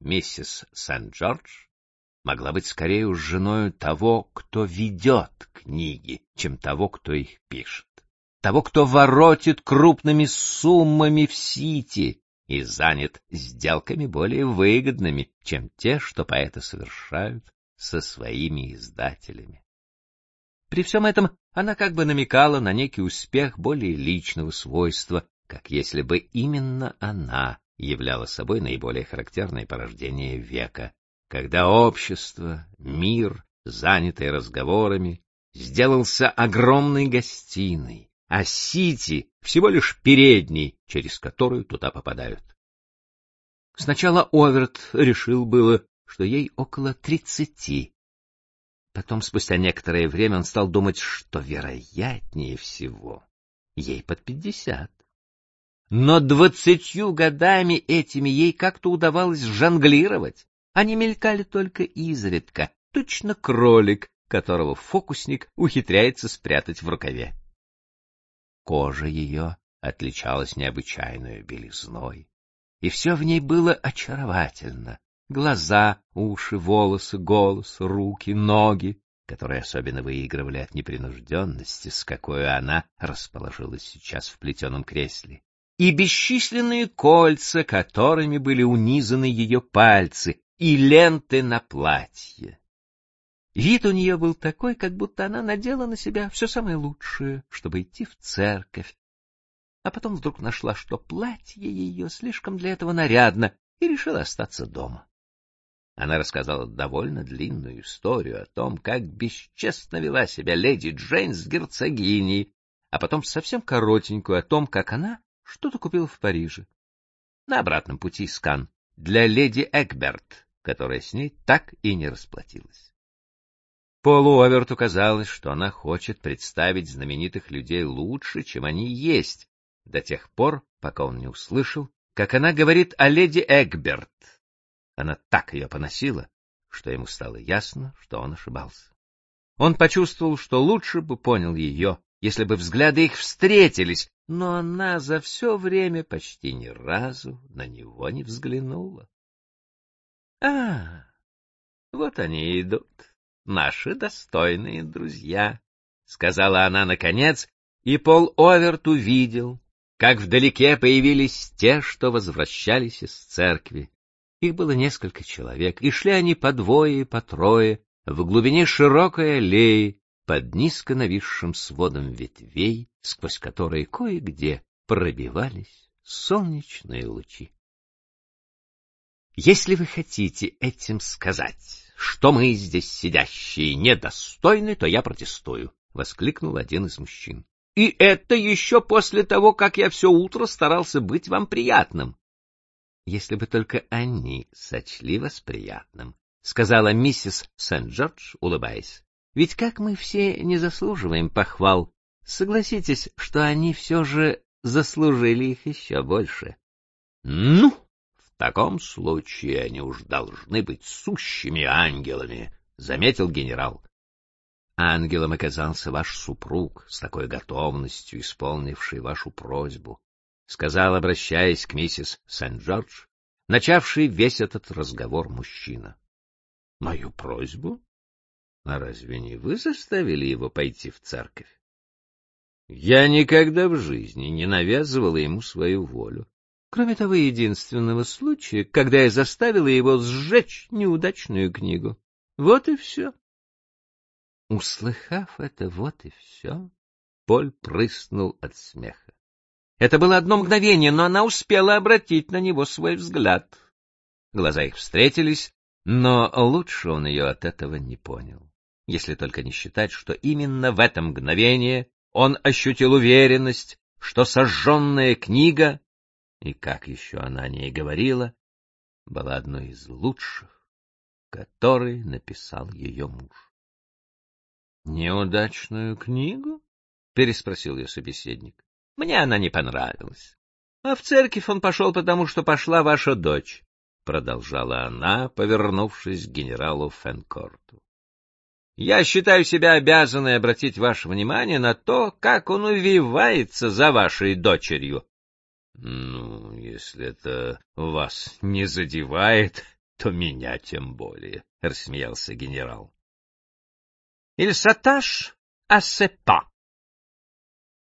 миссис Сент-Джордж могла быть скорее уж женою того, кто ведет книги, чем того, кто их пишет, того, кто воротит крупными суммами в Сити и занят сделками более выгодными, чем те, что поэты совершают со своими издателями. При всем этом она как бы намекала на некий успех более личного свойства, как если бы именно она являла собой наиболее характерное порождение века, когда общество, мир, занятый разговорами, сделался огромной гостиной, а Сити всего лишь передней, через которую туда попадают. Сначала Оверт решил было, что ей около 30. Потом, спустя некоторое время, он стал думать, что вероятнее всего ей под 50. Но 20 годами этими ей как-то удавалось жонглировать. Они мелькали только изредка, точно кролик, которого фокусник ухитряется спрятать в рукаве. Кожа ее отличалась необычайной белизной, и все в ней было очаровательно. Глаза, уши, волосы, голос, руки, ноги, которые особенно выигрывали от непринужденности, с какой она расположилась сейчас в плетеном кресле, и бесчисленные кольца, которыми были унизаны ее пальцы, и ленты на платье. Вид у нее был такой, как будто она надела на себя все самое лучшее, чтобы идти в церковь, а потом вдруг нашла, что платье ее слишком для этого нарядно, и решила остаться дома. Она рассказала довольно длинную историю о том, как бесчестно вела себя леди Джейн с герцогиней, а потом совсем коротенькую о том, как она что-то купила в Париже. На обратном пути из Канн для леди Экберт, которая с ней так и не расплатилась. Полу Оверту казалось, что она хочет представить знаменитых людей лучше, чем они есть, до тех пор, пока он не услышал, как она говорит о леди Экберт. Она так ее поносила, что ему стало ясно, что он ошибался. Он почувствовал, что лучше бы понял ее, если бы взгляды их встретились, но она за все время почти ни разу на него не взглянула. — Вот они и идут, наши достойные друзья, — сказала она наконец, и Пол Оверт увидел, как вдалеке появились те, что возвращались из церкви. Их было несколько человек, и шли они по двое и по трое в глубине широкой аллеи под низко нависшим сводом ветвей, сквозь которые кое-где пробивались солнечные лучи. Если вы хотите этим сказать, что мы здесь сидящие недостойны, то я протестую, — воскликнул один из мужчин. — И это еще после того, как я все утро старался быть вам приятным. — Если бы только они сочли вас приятным, — сказала миссис Сент-Джордж, улыбаясь. — Ведь как мы все не заслуживаем похвал, согласитесь, что они все же заслужили их еще больше. — Ну, в таком случае они уж должны быть сущими ангелами, — заметил генерал. — Ангелом оказался ваш супруг, с такой готовностью исполнивший вашу просьбу, — сказал, обращаясь к миссис Сент-Джордж, начавший весь этот разговор мужчина. — Мою просьбу? А разве не вы заставили его пойти в церковь? Я никогда в жизни не навязывала ему свою волю, кроме того единственного случая, когда я заставила его сжечь неудачную книгу. Вот и все. Услыхав это «вот и все», Поль прыснул от смеха. Это было одно мгновение, но она успела обратить на него свой взгляд. Глаза их встретились, но лучше он ее от этого не понял, если только не считать, что именно в это мгновение он ощутил уверенность, что сожженная книга, и как еще она о ней говорила, была одной из лучших, которые написал ее муж. — Неудачную книгу? — переспросил ее собеседник. — Мне она не понравилась. А в церковь он пошел, потому что пошла ваша дочь, — продолжала она, повернувшись к генералу Фенкорту. — Я считаю себя обязанной обратить ваше внимание на то, как он увивается за вашей дочерью. — Ну, если это вас не задевает, то меня тем более, — рассмеялся генерал. — Il s'attache à ses pas.